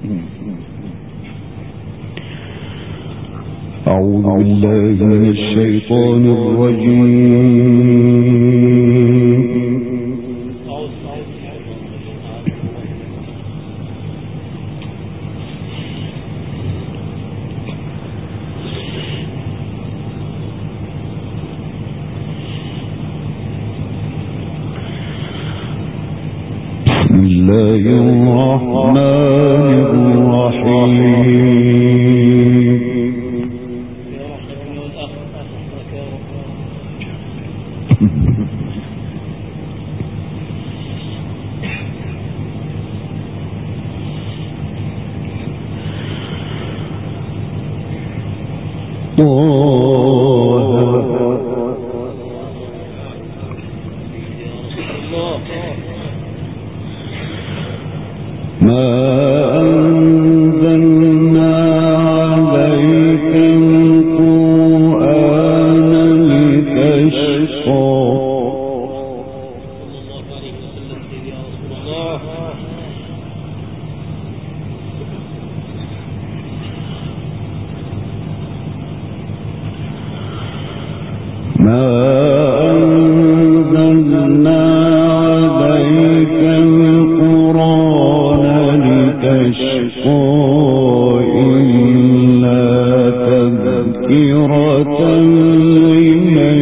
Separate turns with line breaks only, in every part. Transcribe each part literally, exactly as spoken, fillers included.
أعوذ بالله من الشيطان الرجيم. بسم الله الرحمن الرحيم. ما أنزلنا عليك القرآن لتشقى. ما أنزلنا عليك القرآن لتشقى إلا تذكرة لمن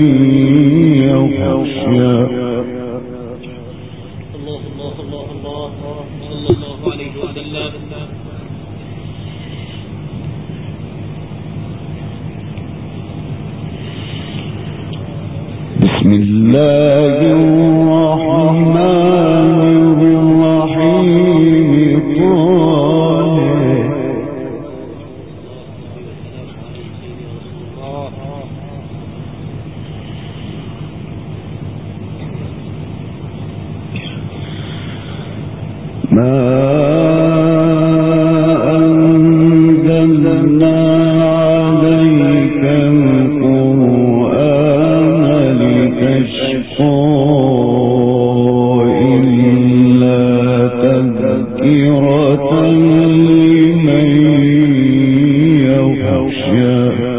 يخشى.
الله الله الله الله صلى الله عليه وسلم.
بسم الله الرحمن الرحيم. ما أنزلنا عليك القرآن لتشقى إلا تذكرة لمن يخشى.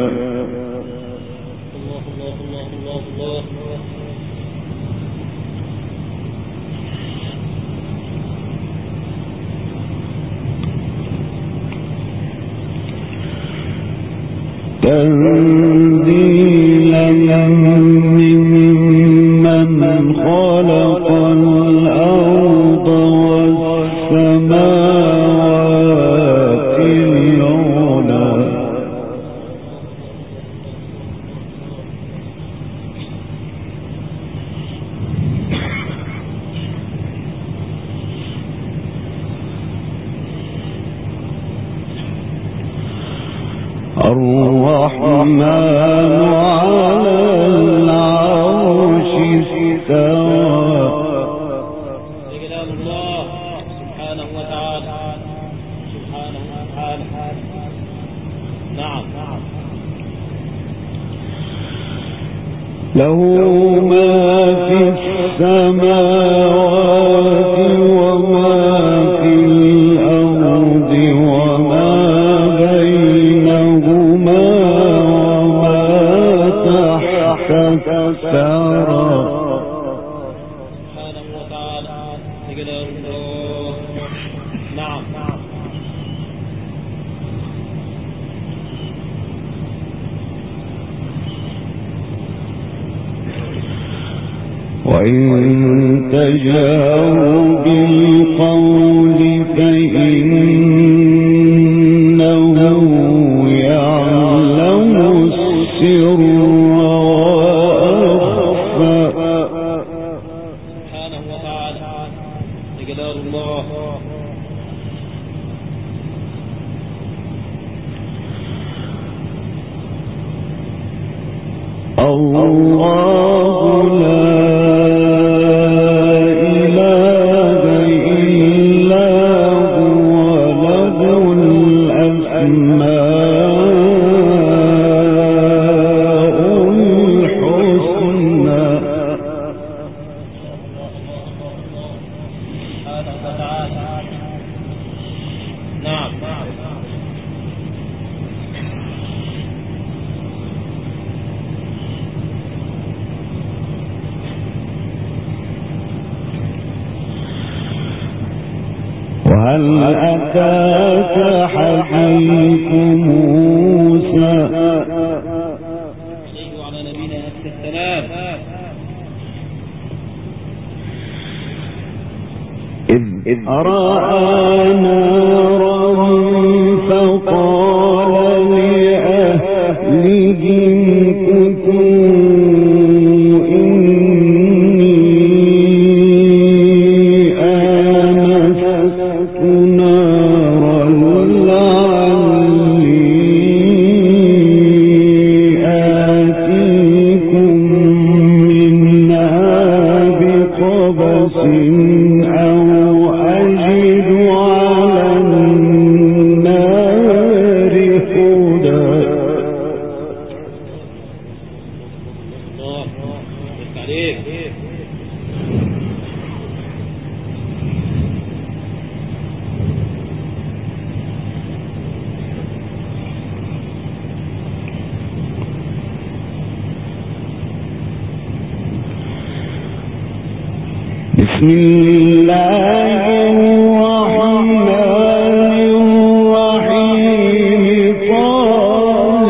تنزيلا ممن خلق الأرض والسماوات العلى. الرحمن على العرش استوى.
كلام الله سبحانه وتعالى سبحانه وتعالى. نعم.
له ما في السماوات وما في الأرض وما بينهما وما تحت الثرى.
سبحانه وتعالى. كلام الله. نعم.
وإن تجهر بالقول فإنه يعلم السر وأخفى.
سبحانه وتعالى. كلام الله.
الله لا إله إلا هو له الأسماء الحسنى.
سبحانه وتعالى.
هل أتاك حديث موسى
وعلى نبينا السلام
إذ رأى نارا فقال لأهلهم كثوا إني آنست نارا لعلي آتيكم منها بقبس بسم الله الرحمن الرحيم قال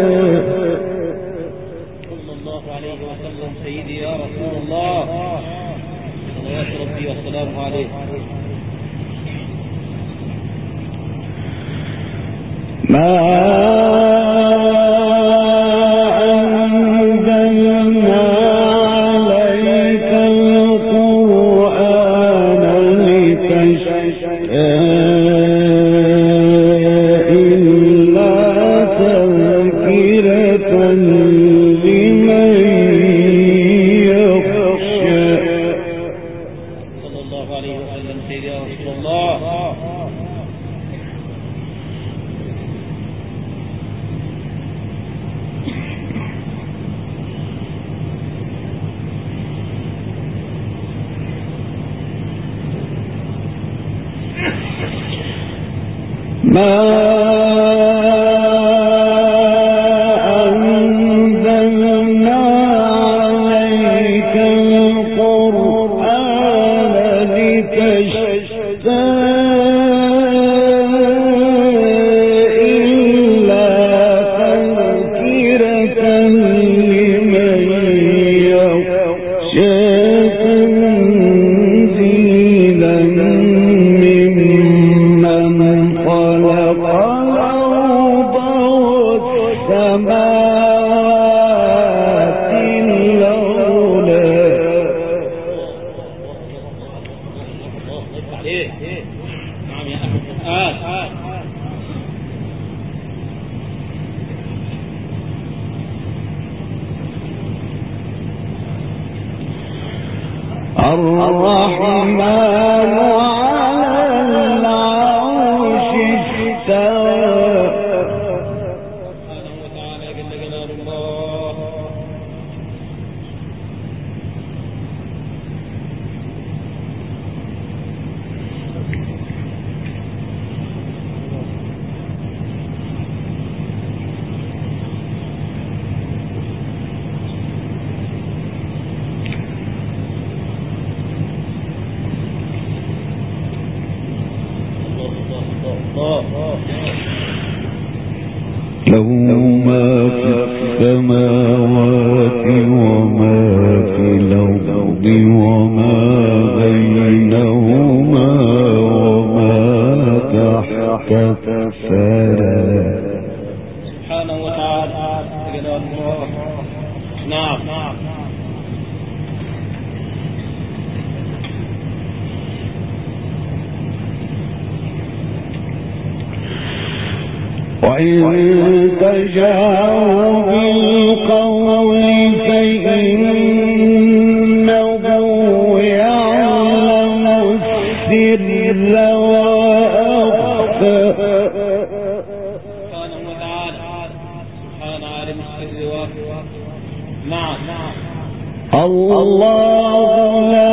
صلى الله عليه وسلم سيدي يا رسول الله صلوات ربي وسلامه عليه
ما ما أنزلنا عليك القرآن لتشقى إلا تذكرة لمن يخشى تنزيلا ممن خلق الأرض والسماوات العلى
نعم يا أهل القرآن
الرحمن على العرش استوى
سبحانه وتعالى جل جلال الله
له ما في السماوات وما في الأرض وما بينهما وما تحت الثرى
سبحانه وتعالى جلال الله نعم
وإن تجهروا بالقول فإنه يعلم السر وأخفى
سبحانه وتعالى سبحان عالم السر وأخفى نعم
الله لا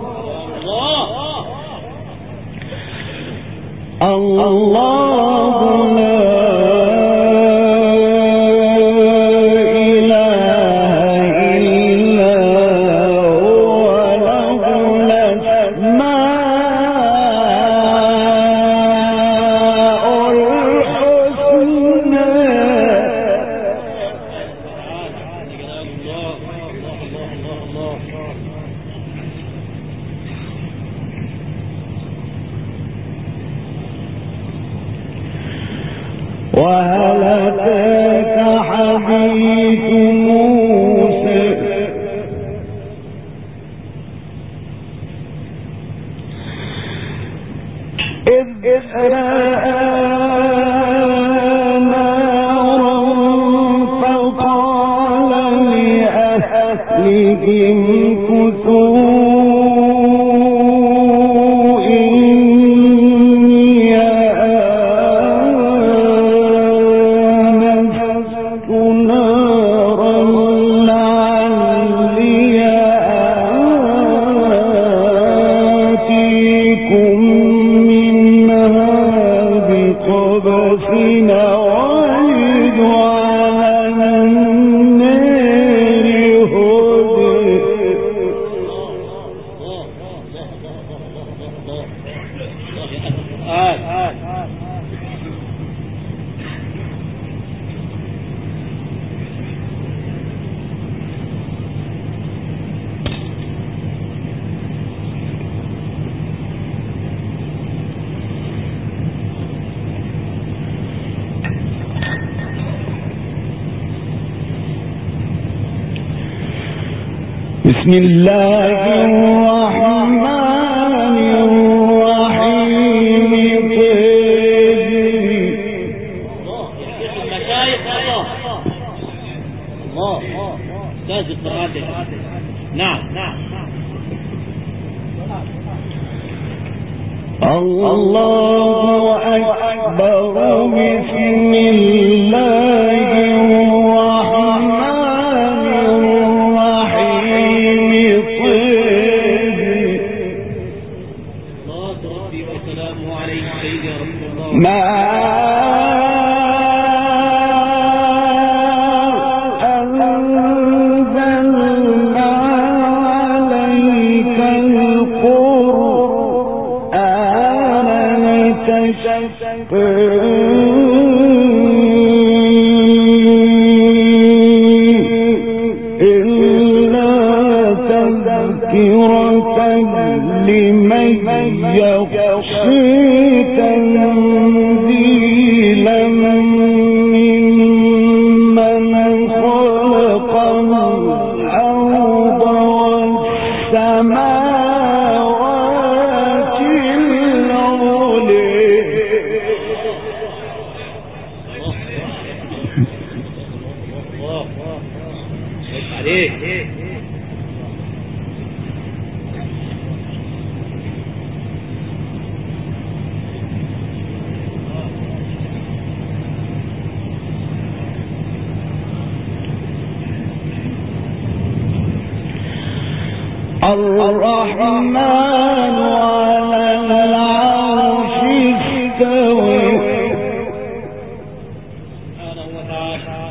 الله وهل أتاك حديث موسى إذ رأى نارا فقال لأهلهم كثوا بسم الله الرحمن الرحيم طيب
المشايخ الله الله أستاذ القرآن. نعم نعم
الله أكبر. بسم الله الرحمن الرحيم طيب
صلاة ربي وسلامه عليه سيدي رسول الله.
ما الرحمن على العرش استوى
سبحانه وتعالى.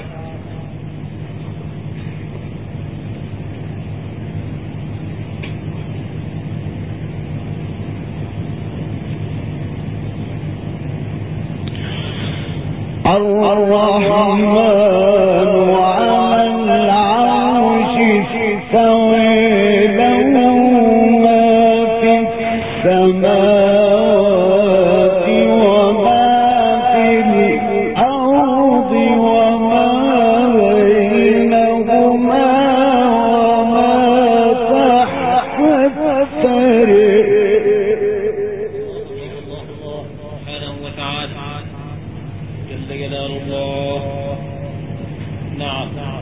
الرحمن على العرش استوى السماوات وما في الأرض وما بينهما وما تحت الثرى
سبحانه وتعالى جل جلال الله. نعم نعم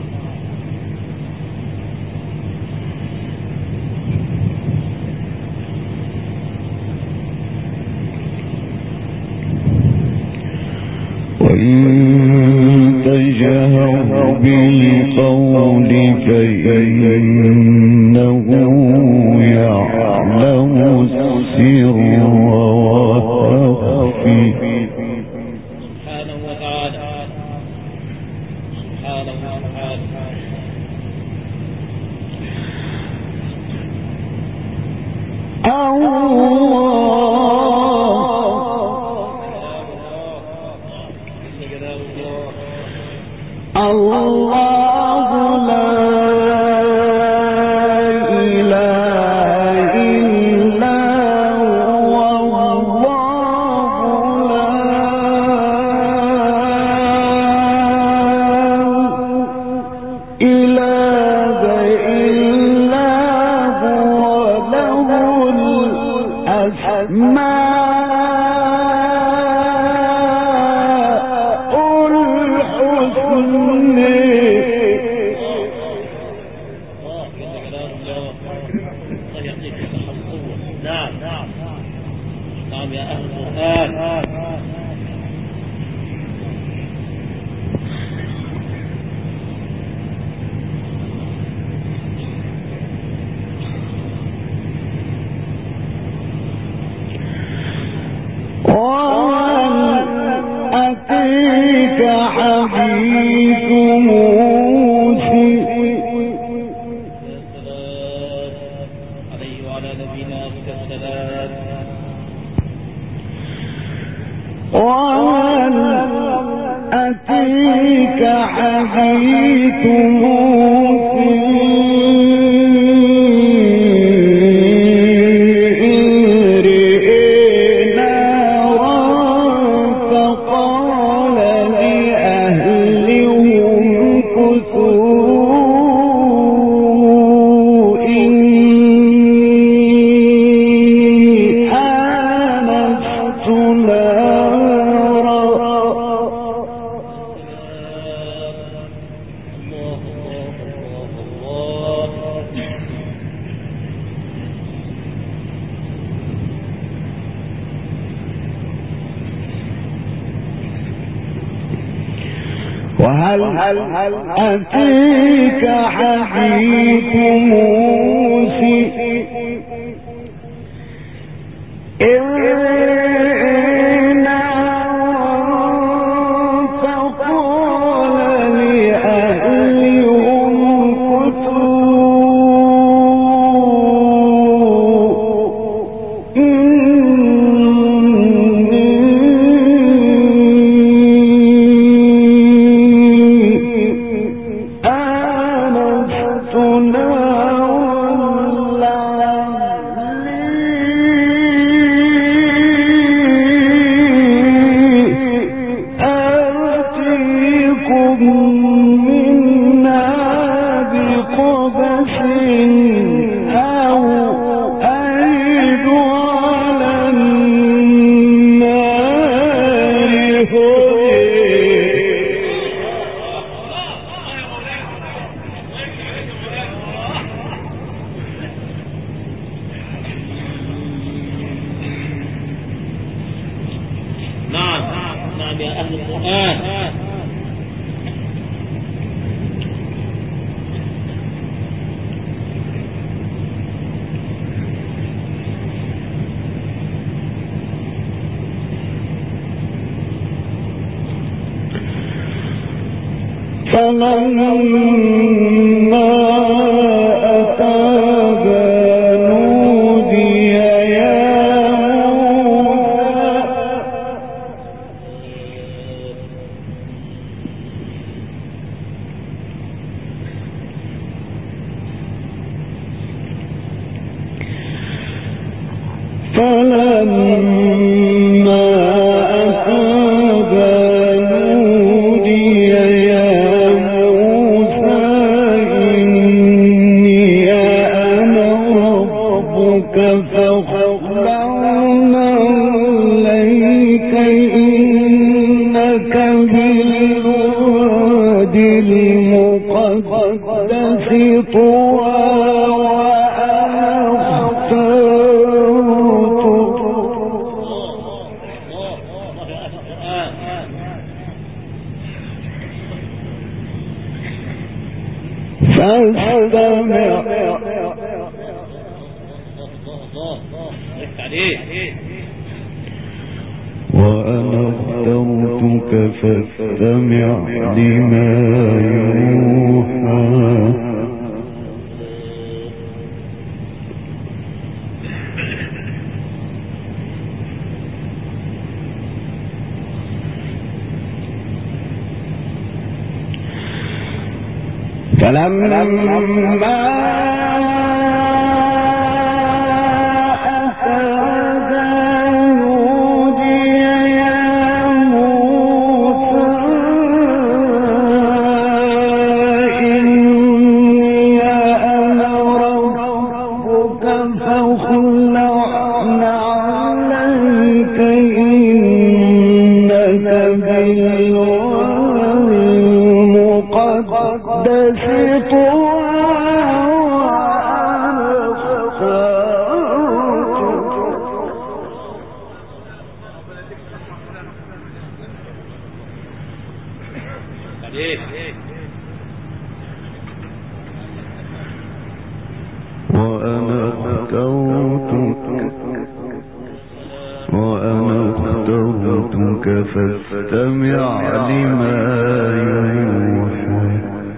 وإن تجهر بالقول فإنه يعلم السر وأخفي.
سبحانه وتعالى سبحانه وتعالى.
الله لا إله إلا هو الله لا وهل أتيك حديث موسى إذ فلما أتاها نودي يا موسى فلما أتاها نودي يا فخلعنا عليك إنك بالواد المقدس طوى وأنا اخترتك فاستمع وأنا اخترتك فاستمع لما يوحى فلما بالواد وأنا اخترتك وأنا اخترتك فاستمع لما يوحى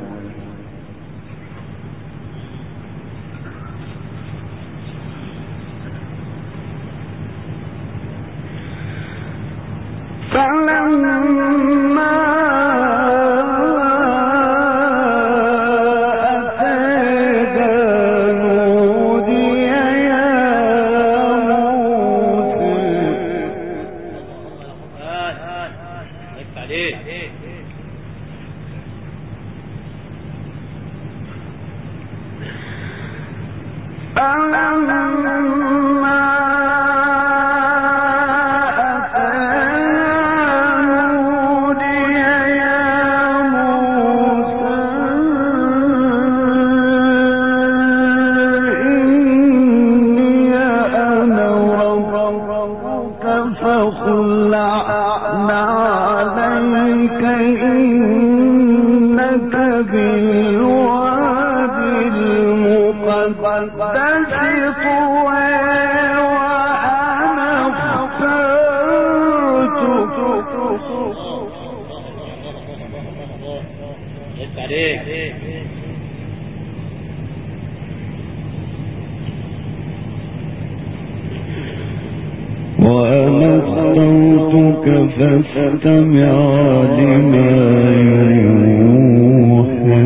فلما وأنا اخترتك فاستمع لما يوحى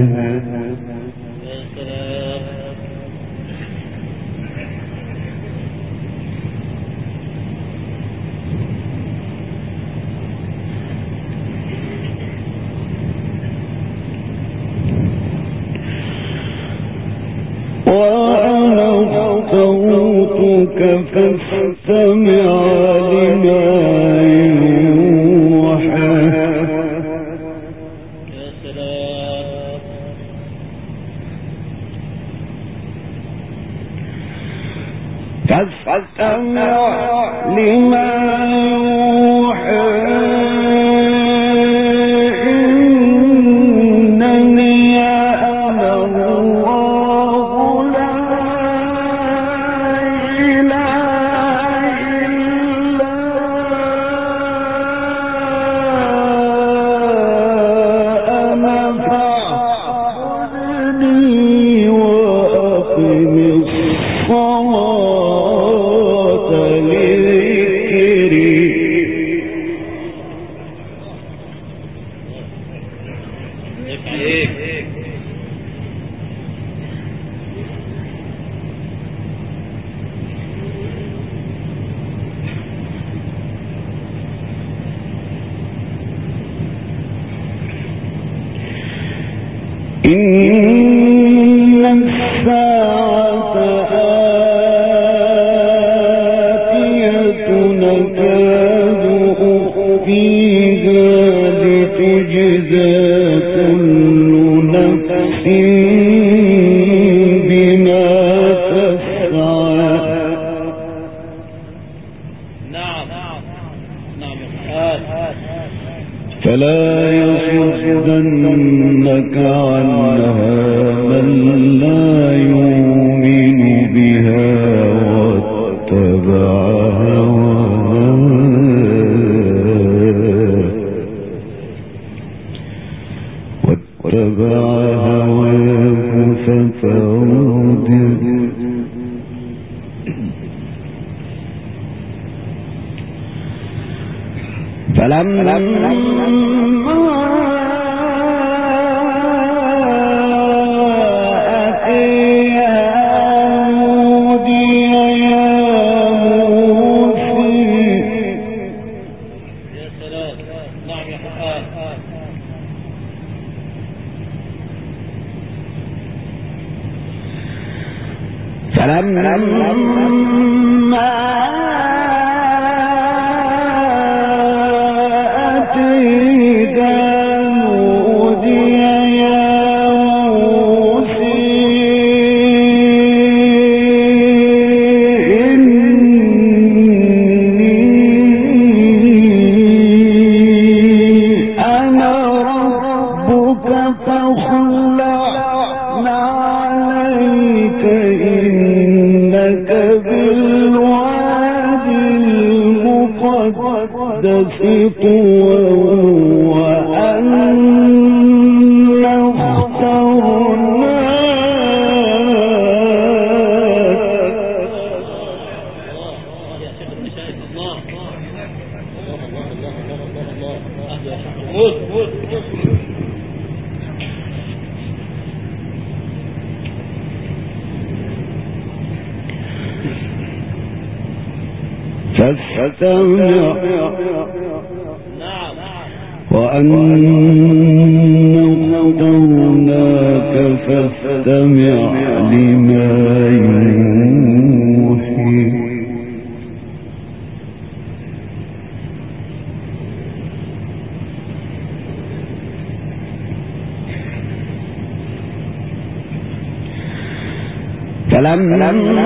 وأنا اخترتك فاستمع لما يوحى فاستمع لما يوحى إن الساعة آتية نكاد أخفيها لتجزى كل نفس بما تسعى فلا يصدنك عنها من لا يؤمن بها واتبع هواه واتبع هواه فتردد فلما فلما أتيها نودي يا موسى إني أنا ربك سطوا وأن فاستمع وأنا اخترناك فاستمع لما يوحي فلما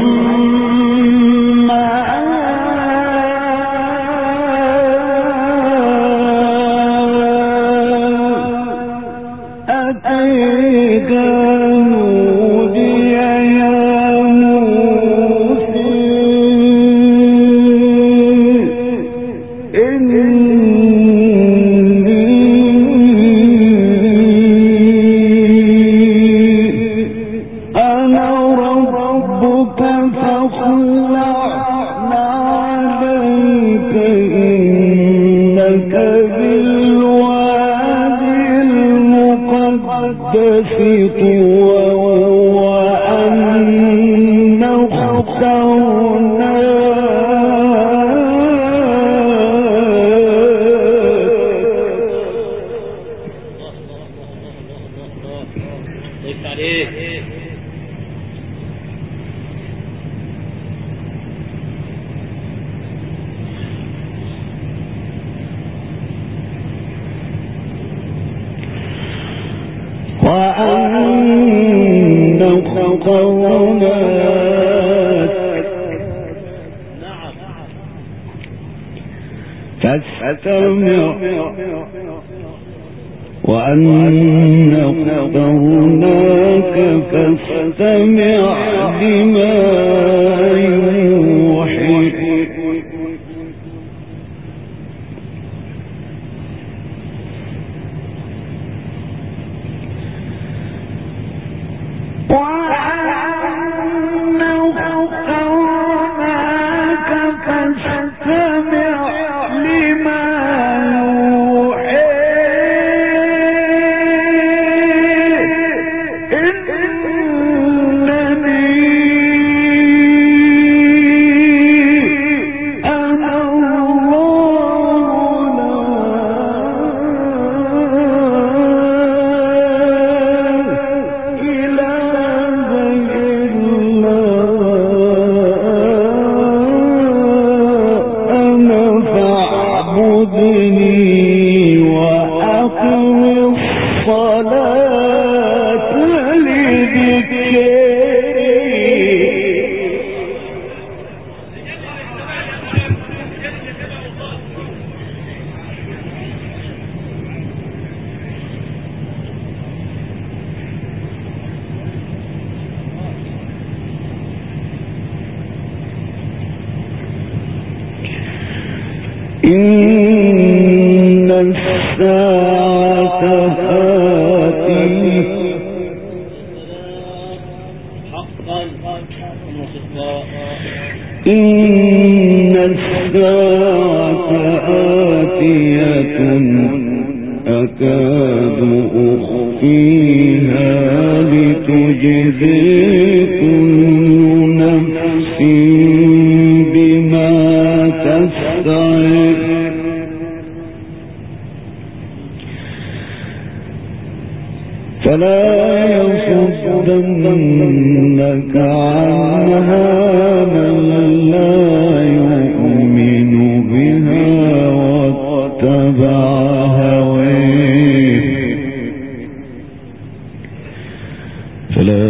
فاستمع وأنا اخترناك فاستمع لما يوحي إن الساعة آتية إن الساعة آتية أكاد أخفيها لتجزي كل نفس بما تسعى فلا يصدنك عنها من لا يؤمن بها واتبع هواه فلا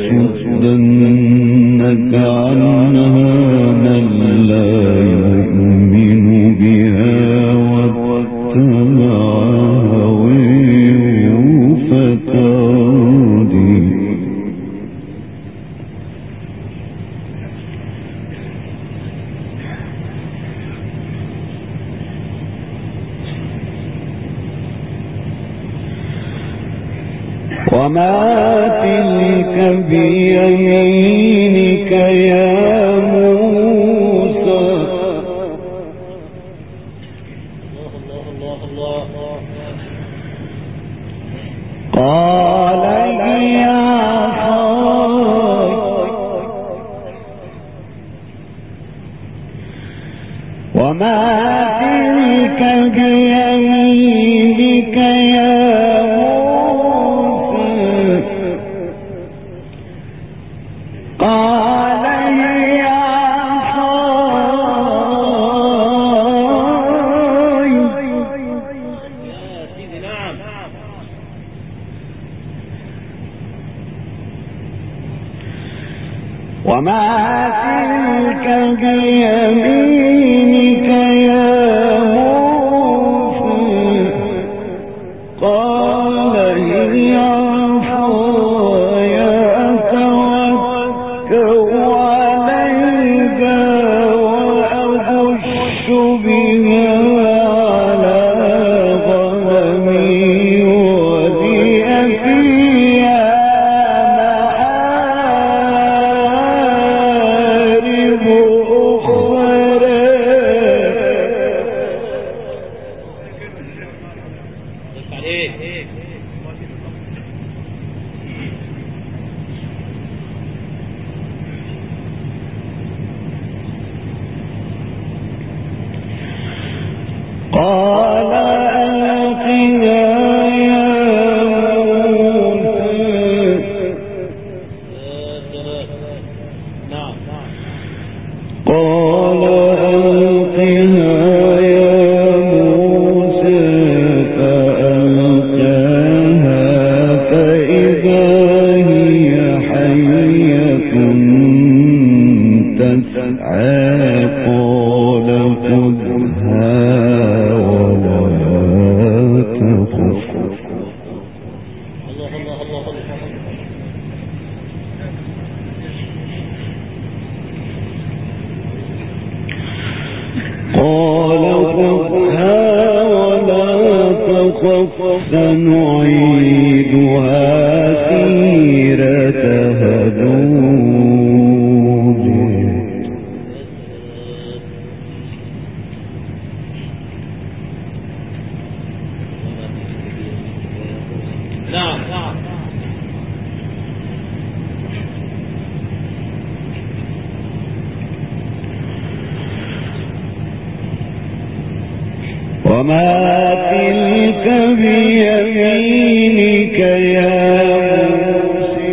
يصدنك عنها من لا يؤمن بها واتبع وما تلك بيمينك يا موسى قال هي عصاي وما تلك بيمينك يا وما تلك بيمينك يا موسى قال هي عصاي أتوكأ عليها وأهش بها على غنمي ولي فيها قال ألقها يا موسى قال ألقها يا موسى فألقاها فإذا هي حية تسعى قال خذها قال خذها ولا تخف سنعيدها سيرتها الأولى نعم وما تلك بيمينك يا موسى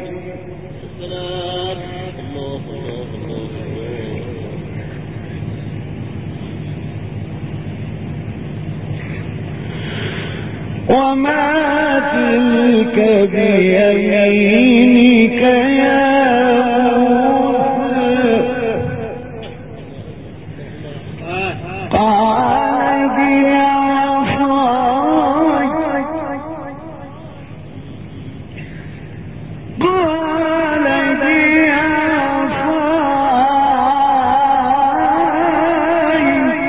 وما تلك بيمينك يا موسى قال هي عصاي قال هي عصاي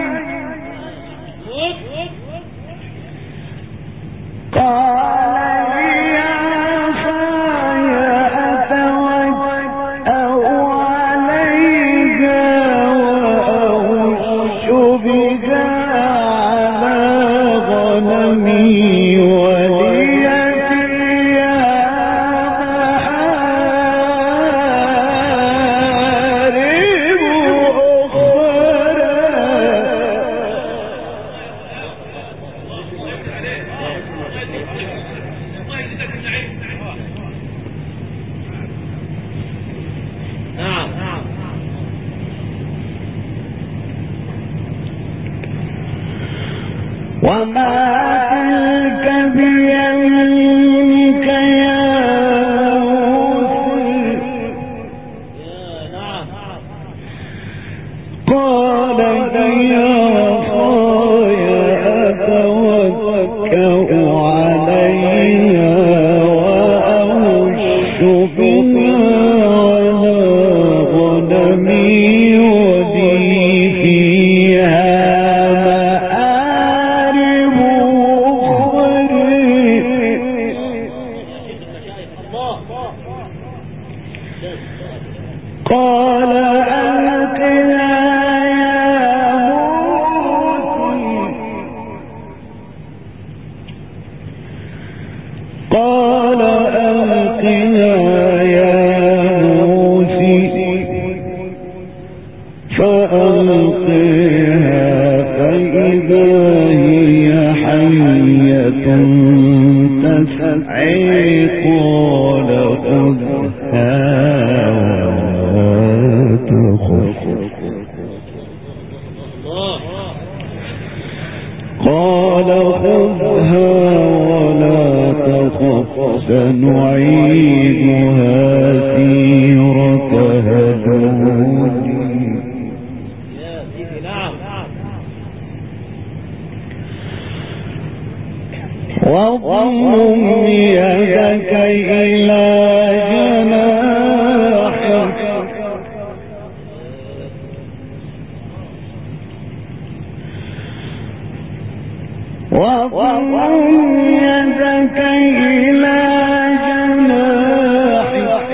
قال هي عصاي أتوكأ عليها وأهش بها على غنمي ولي فيها مآرب أخرى وما تلك بيمينك يا موسى قال هي عصاي أتوكأ عليها وأهش بها على غنمي ولي فيها مآرب قال ألقها يا موسى فألقها فإذا هي حية تسعى قال خذها ولا تخف قال خذها ولا تخف سنعيدها سيرتها الأولى واضم يدك إلى جناحك واضم يدك إلى جناحك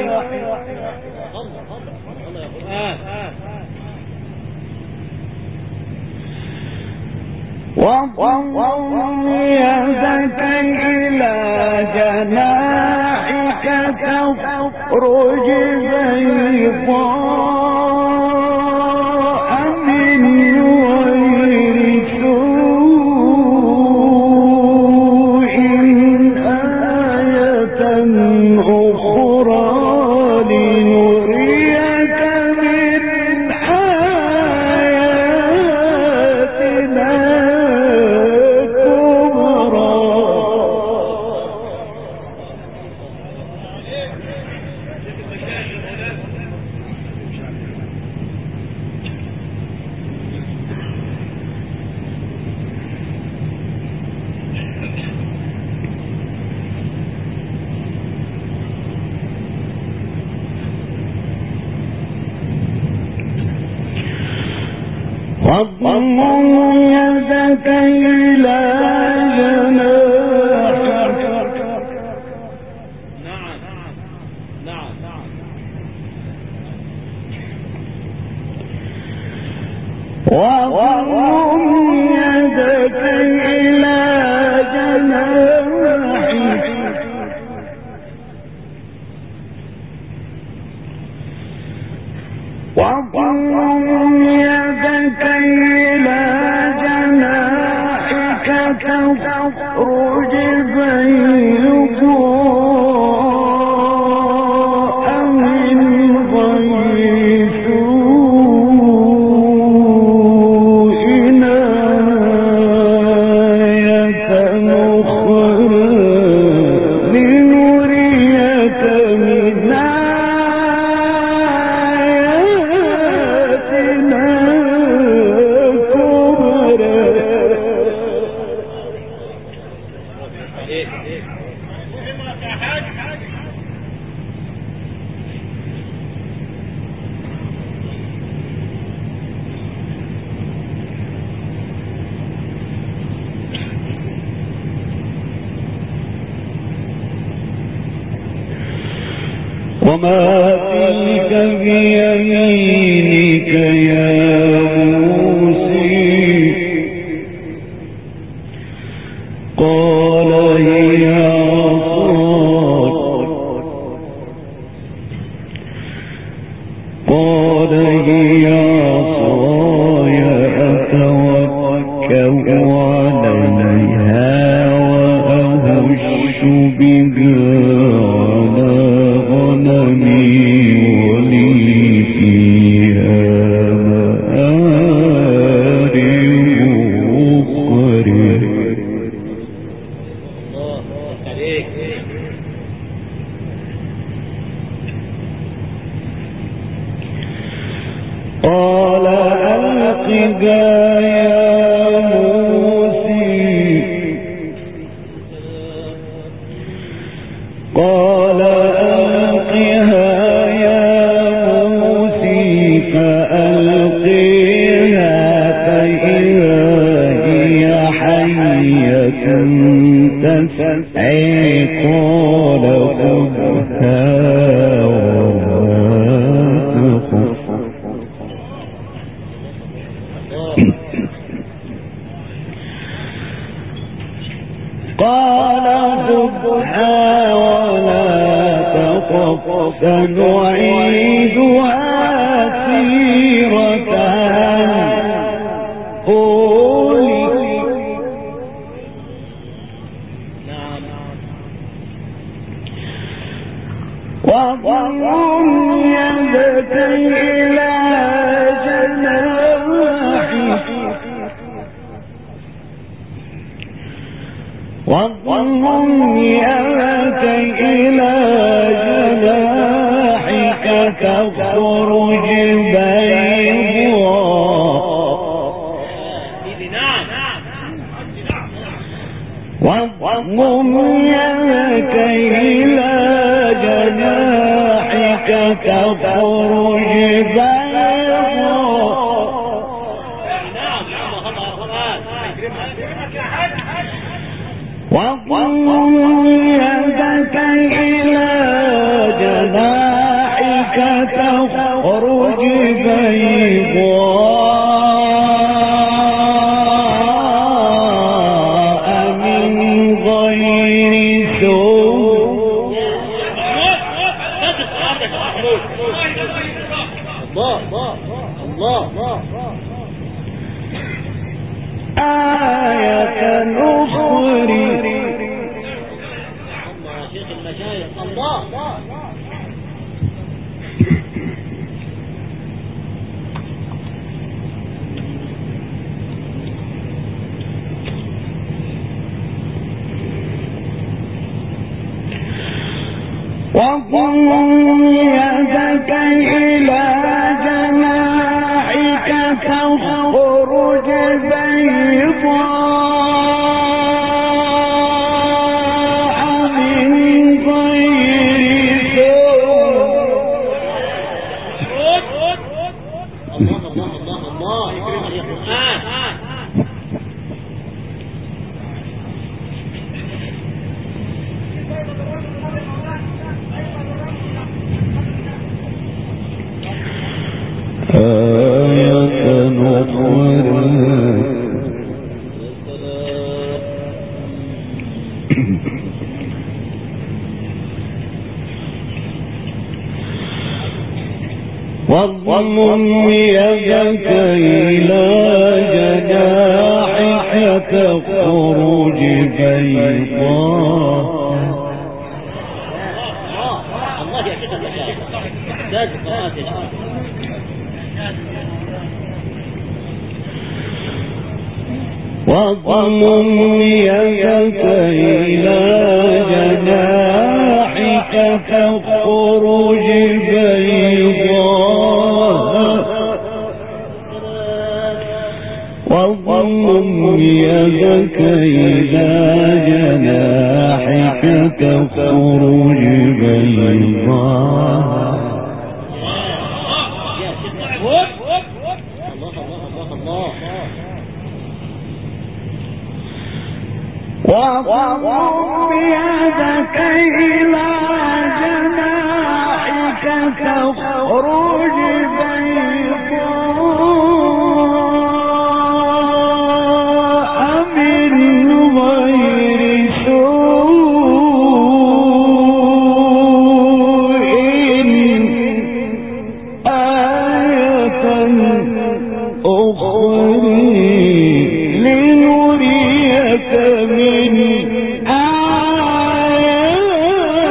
واضم يدك إلى جناحك تخرج بيضاء من غير سوء آية أخرى لنريك من آياتنا واضم يدك إلى جناحك
نعم نعم
واضم يدك إلى جناحك واضم يدك إلى جناحك تخرج بيضاء من غير سوء آية أخرى لنريك من آياتنا وما تلك بيمينك يا موسى قال هي عصاي قال هي عصاي أتوكل عليها وأهش بها على غنمي ولي فيها مآرب أخرى قال ألقها يا موسى قال ألقها يا موسى فألقيها فإذا هي حية تسعى قال خذها ولا تخف قال خذها سنعيدها سيرتها أولي. وضم يدك إلى جناحك وضم يدك إلى جناحك تخرج واضم يدك إلى جناحك تخرج بيضاء واضم يدك إلى جناحك تخرج بيضاء آية أخرى. شيخ المشايخ الله وضم يدك إلى جناحك تخرج بيضاء من غير سوء. الله الله الله الله يا قرآن. واضم يدك إلى جناحك تخرج بيضاء. الله يا شيخ المشايخ ذات قراءة واضم يدك إلى جناحك تخرج بيضاء واضم يدك إلى جناحك تخرج بيضاء. واضم يدك إلى جناحك تخرج بيضاء من غير سوء. آية أخرى لنريك من آياتنا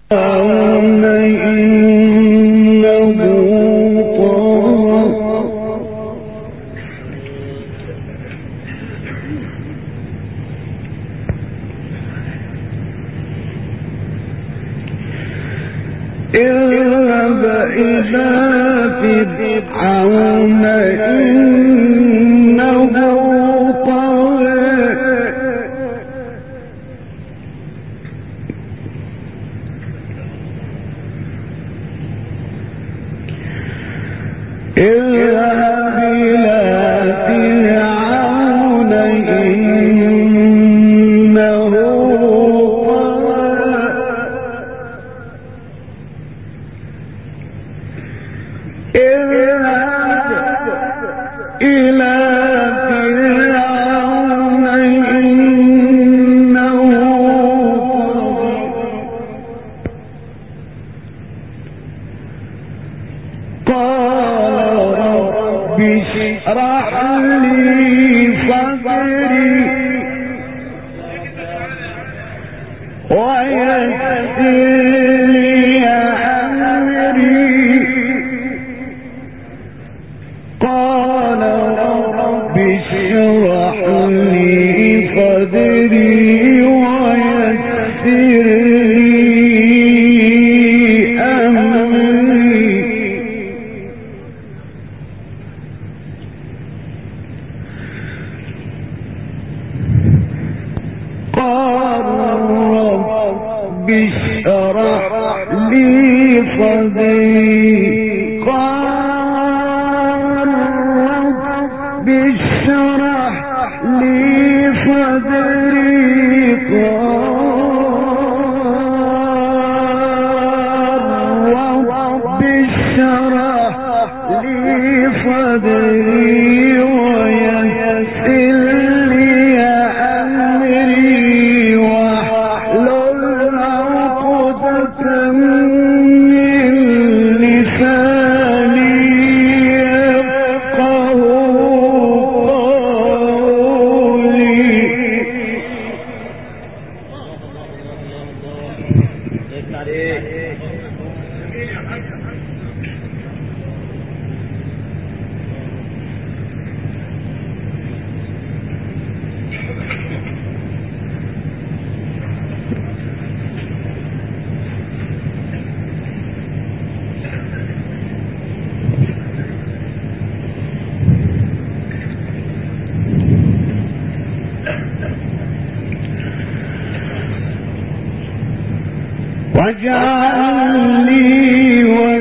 واجعل لي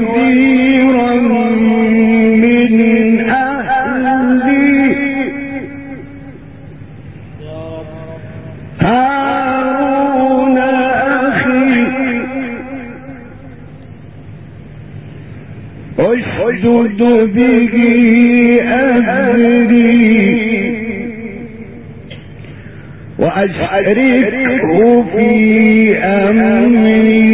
وزيرا من أهلي هارون أخي أشدد به أزري وأشركه في أمري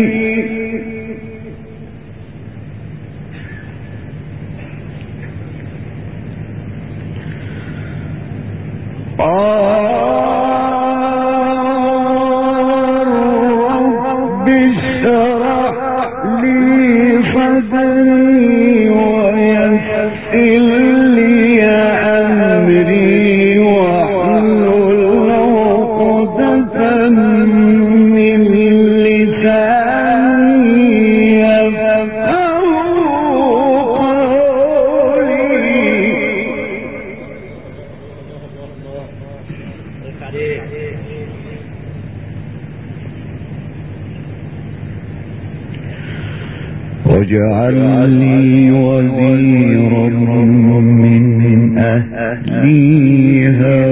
رب اشرح لي صدري ويسر لي أمري واحلل عقدة من لساني يفقهوا قولي. واجعل لي وزيرا من أهلي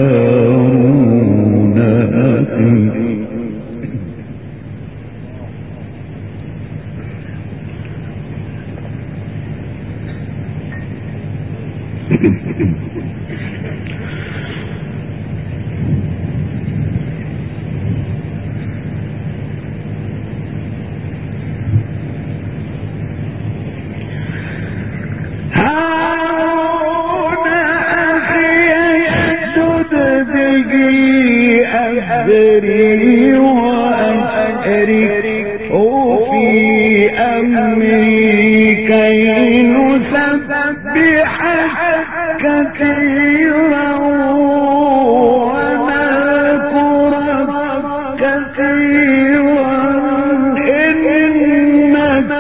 هارون أخي أزري وأشركه في أمري كي نسبحك كثيرا ونذكرك كثيرا إنك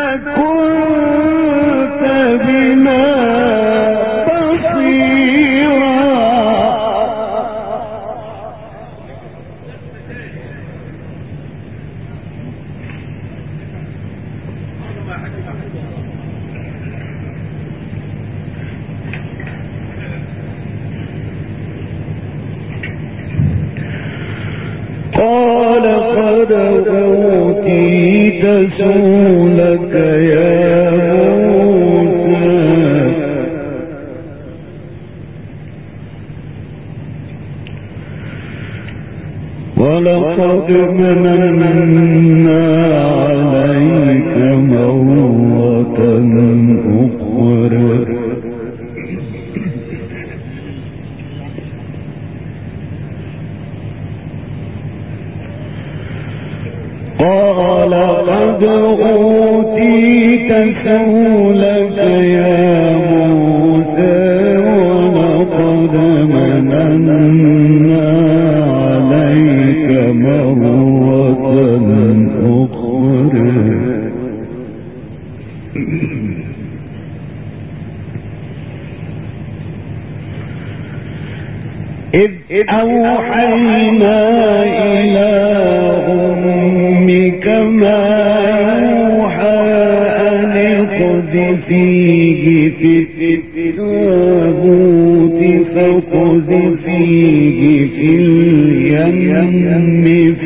كنت بنا بصيرا. قال قد أوتيت سؤلك يا موسى ولقد مننا عليك مرة أخرى قال قد أوتيت سؤلك يا موسى ولقد مننا عليك مرة أخرى إذ أوحينا إلى أمك ما يوحى أن اقذفيه في التابوت فاقذفيه في اليم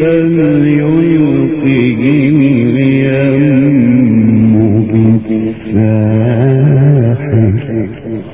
فليلقه اليم بالساحل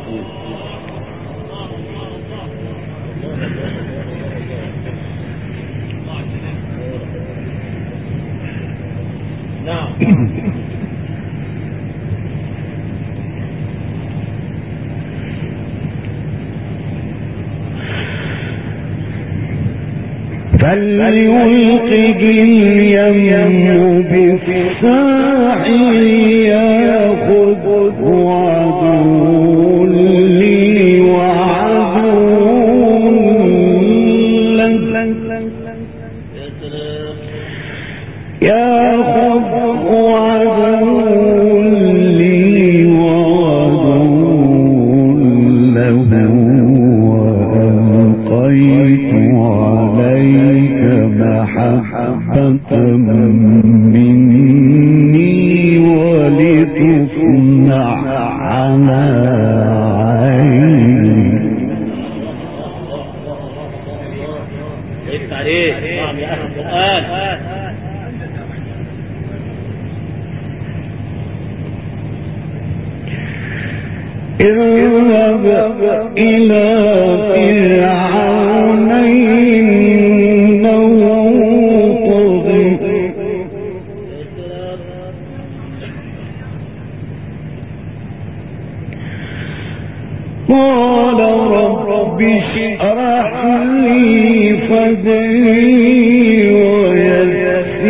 فليلقه اليم بالساحل يأخذه عدو لي وعدو له يأخذه عدو لي وعدو له وألقيت عليك محبة مني ولتصنع على عيني.
وقفت عليه نعم يا أهل القرآن.
اذهب إلى فرعون إنه طغى قال رب اشرح لي صدري ويسر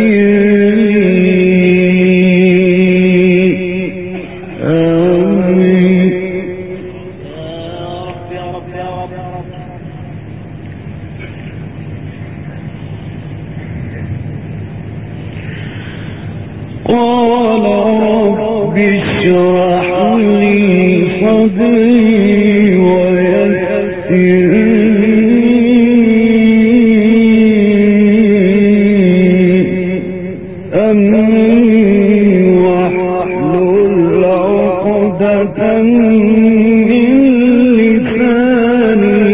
قال رب اشرح لي صدري ويسر أمري واحلل عقدة من لساني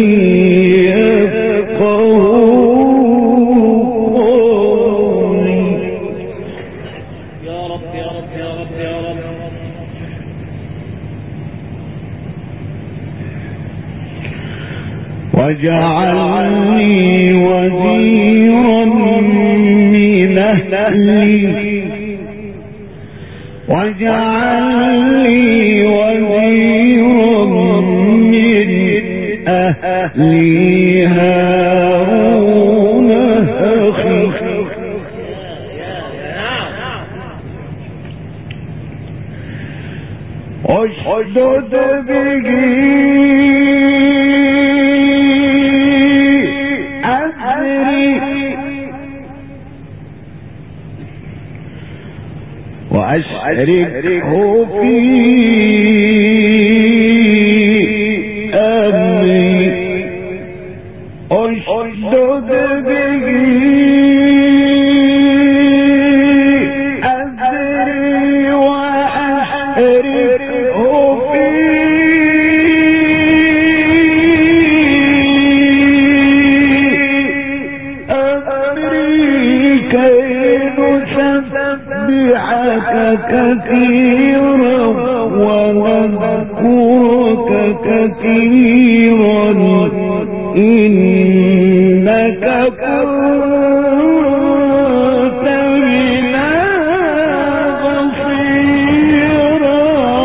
يفقهوا قولي.
يا رب يا رب يا رب يا رب.
واجعلني وزيرا من أهلي واجعلني وزيرا من أهلي هارون أخي أشدد به أزري وأشركه في أمري أشدد به أزري وأشركه في أمري كي نسبحك كثيرا ونذكرك كثيرا إنك كنت بنا بصيرا.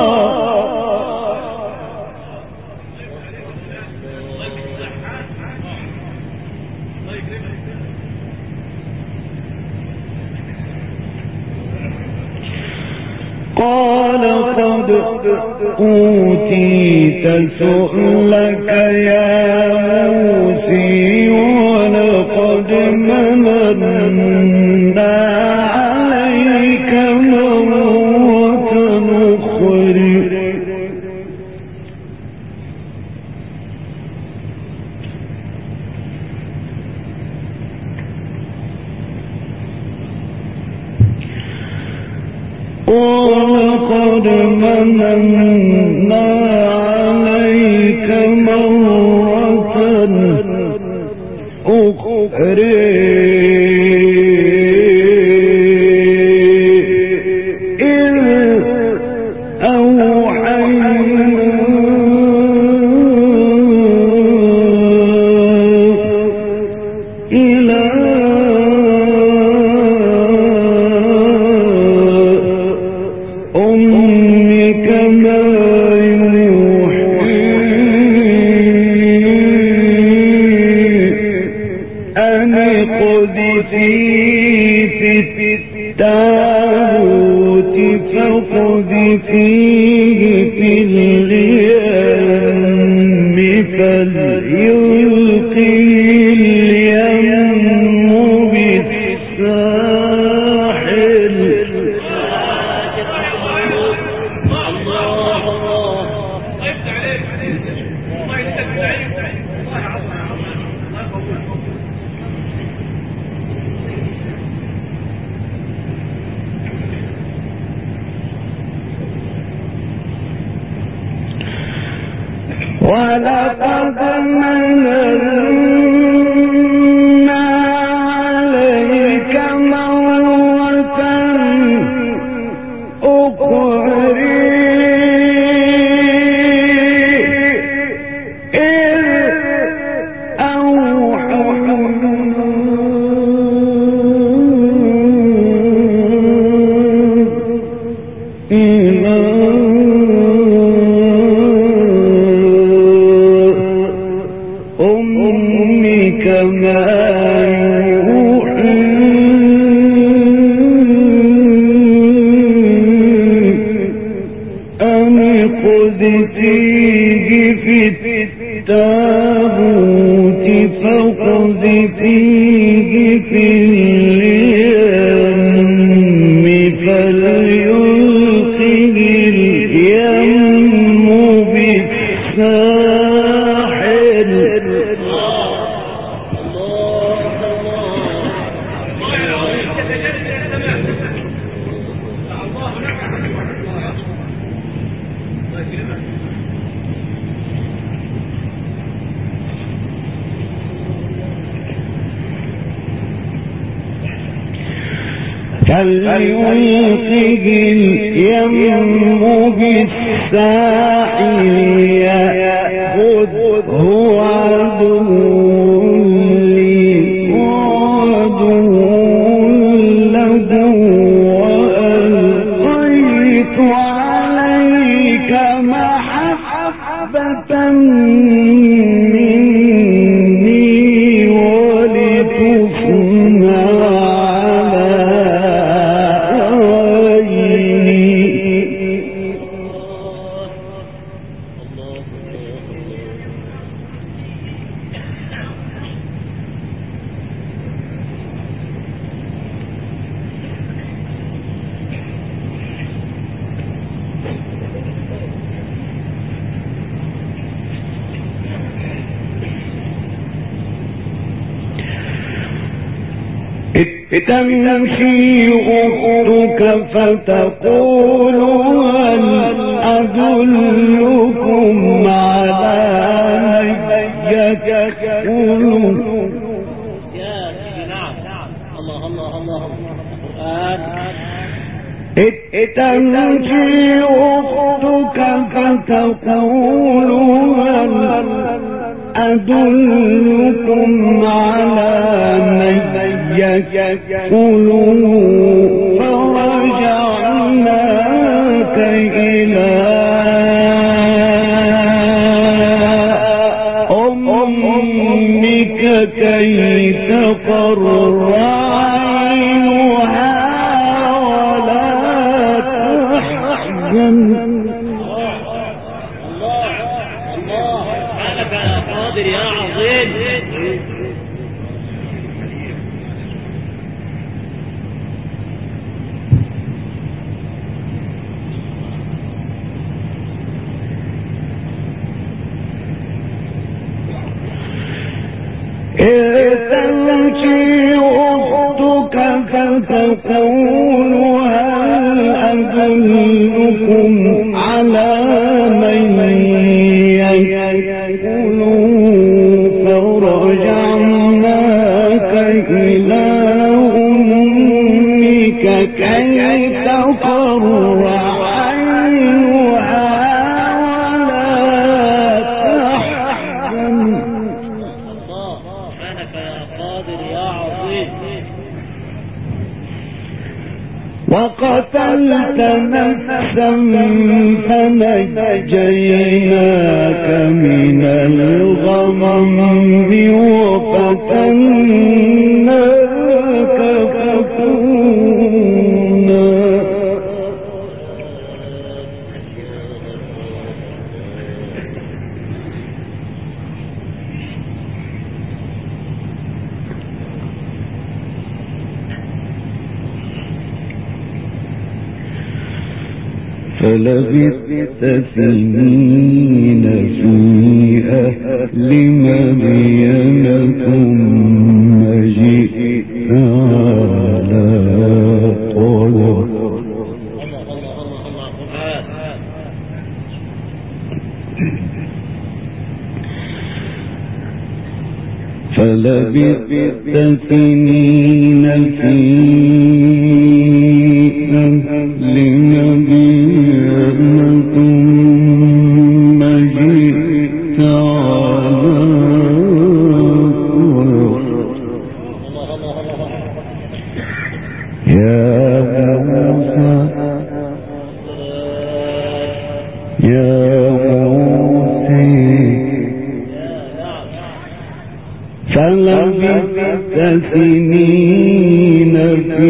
قال قد أوتيت سؤلك يا موسى ولقد مننا عليك مرة أخرى ولقد مننا عليك مرة أخرى إذ أوحينا إلى أمك ما يوحي أن اقذفيه في التابوت فاقذفيه في اليم فليلقيه اليم بالساحل ولقد مننا عليك مرة أخرى إذ أوحينا إلى أمك ما يوحي أن اقذفيه في التابوت فاقذفيه في اليم فليلقه اليم بالساحل فليلقه اليم بالساحل يأخذه عدو لي وعدو له وألقيت عليك محبة مني ولتصنع على عيني تمشي أختك فتقول هل أدلكم على من يكفل.
يا سيدي نعم. الله الله الله القرآن.
تمشي أختك فتقول هل أدلكم على من يكفل فرجعناك إلى أمك كي تقر عينها ولا تحزن.
الله الله سبحانك يا قادر يا عظيم.
تمشي أختك فتقول هل أدلكم على من يكفل فرجعناك إلى أمك كي تقر عينها وقتلت نفسا فنجيناك من الغم وفتناك فتونا. فلبثت سنين في أهل مدين ثم جئت على طلب. فلبثت سنين في أهل مدين ثم جئت على يا موسى يا موسى فلبثت سنين في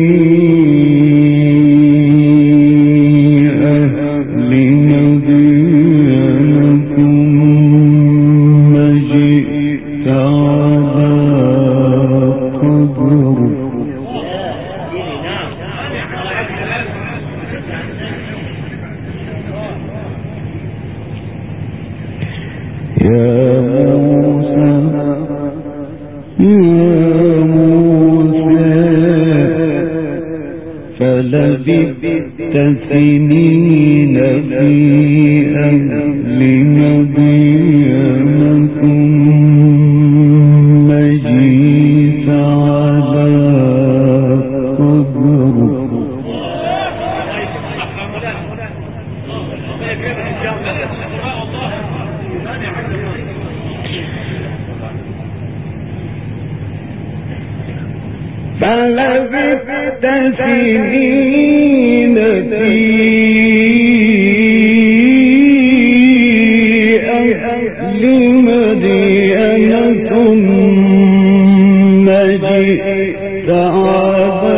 فلبثت سنين في أهل مدين ثم جئت على قدر. فلبثت سنين في أهل مدين ثم جئت على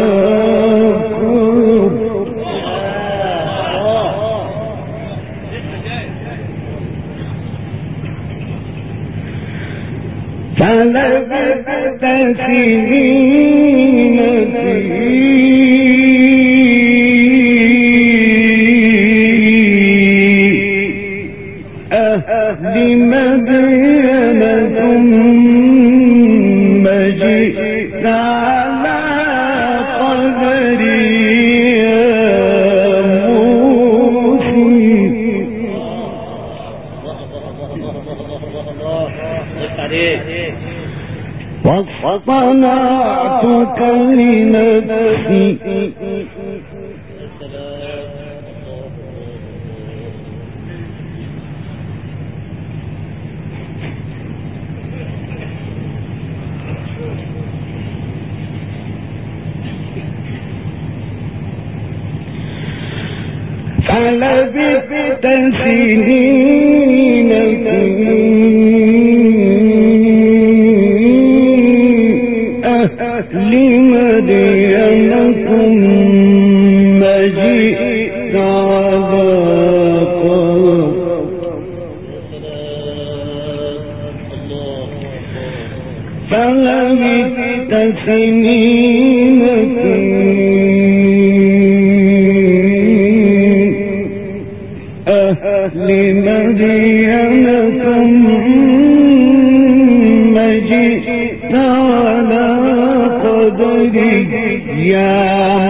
فلبثت سنين في أهل مدين ثم جئت على فصنعتك لنفسي فلبثت سنين في أهل مدين ثم جئت على فلبثت سنين في أهل مدين ثم جئت على قدري يا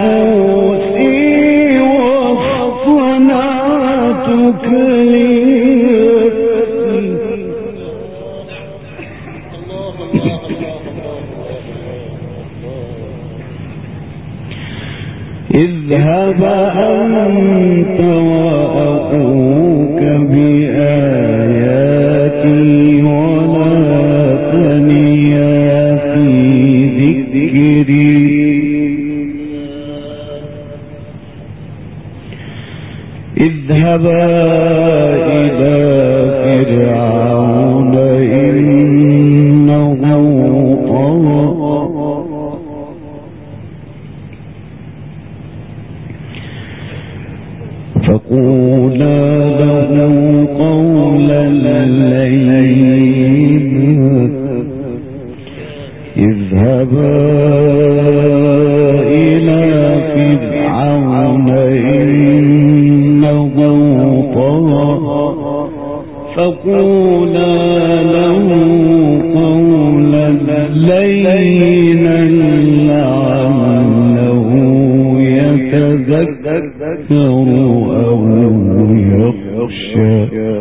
موسي وصنعتك اذهب أنت وأخوك بآياتي ولا تنيا في ذكري اذهبا إلى فرعون إنه طغى فقولا له قولا لينا اذهبا إلى فرعون إنه طغى فقولا له قولا لينا لعله يتذكر أو يخشى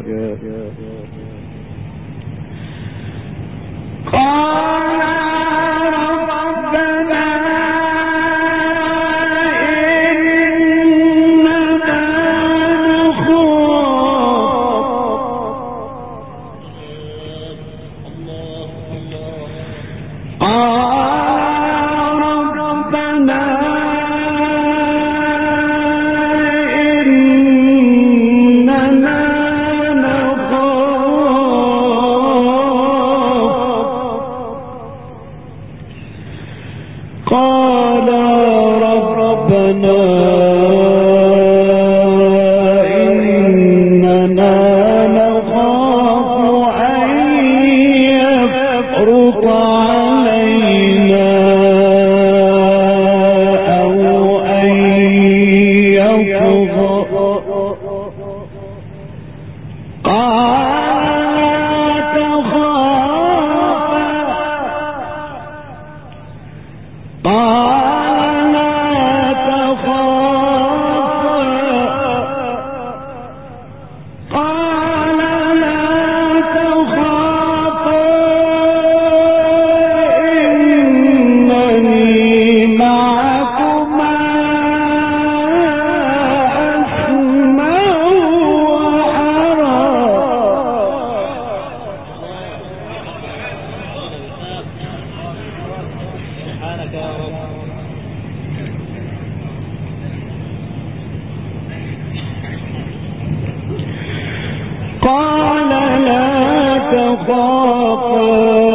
قال لا تخافا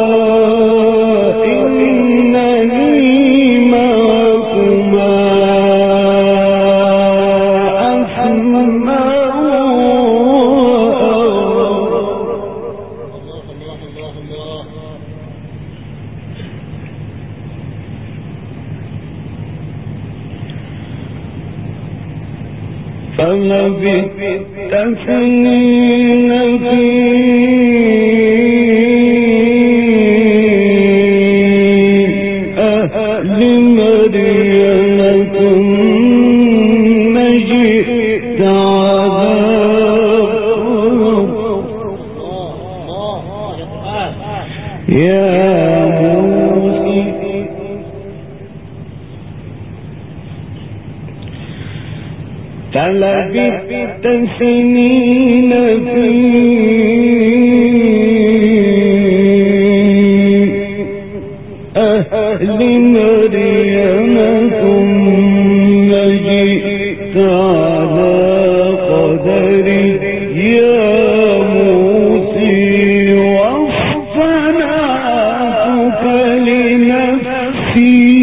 إنني معكما أسمع فلبثت سنين في أهل مدين ثم جئت على يا موسى فلبثت سنين في أهل مدين ثم جئت على قدري يا موسى واصطنعتك لنفسي.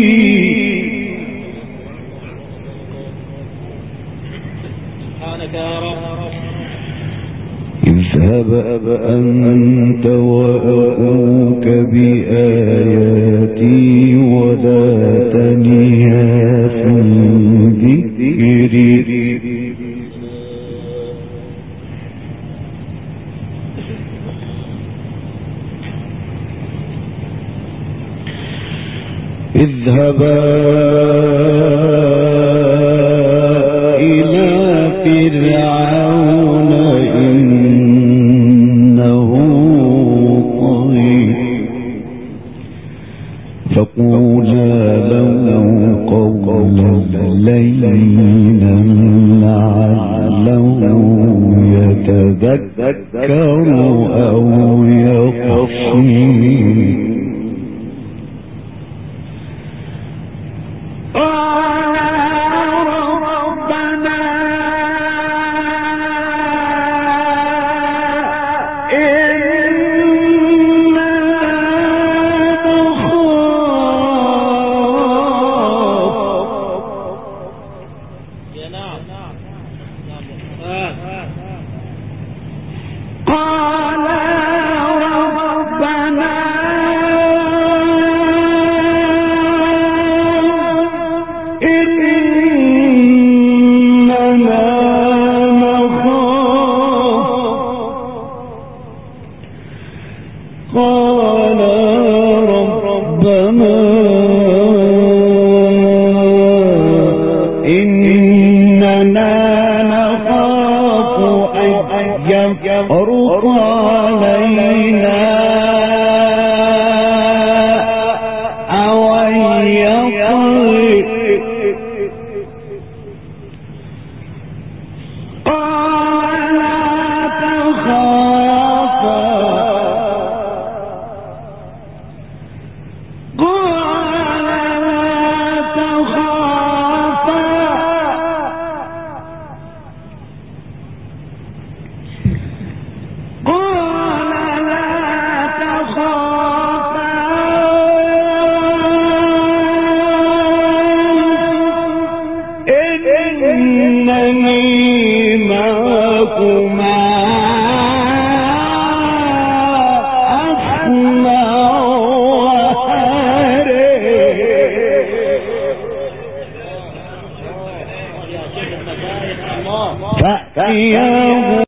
اذهب أنت وأخوك بآياتي ولا تنيا في ذكري. اذهبا إلى فرعون إنه طغى فقولا له قولا لينا لعله يتذكر أو يخشى. فأتياه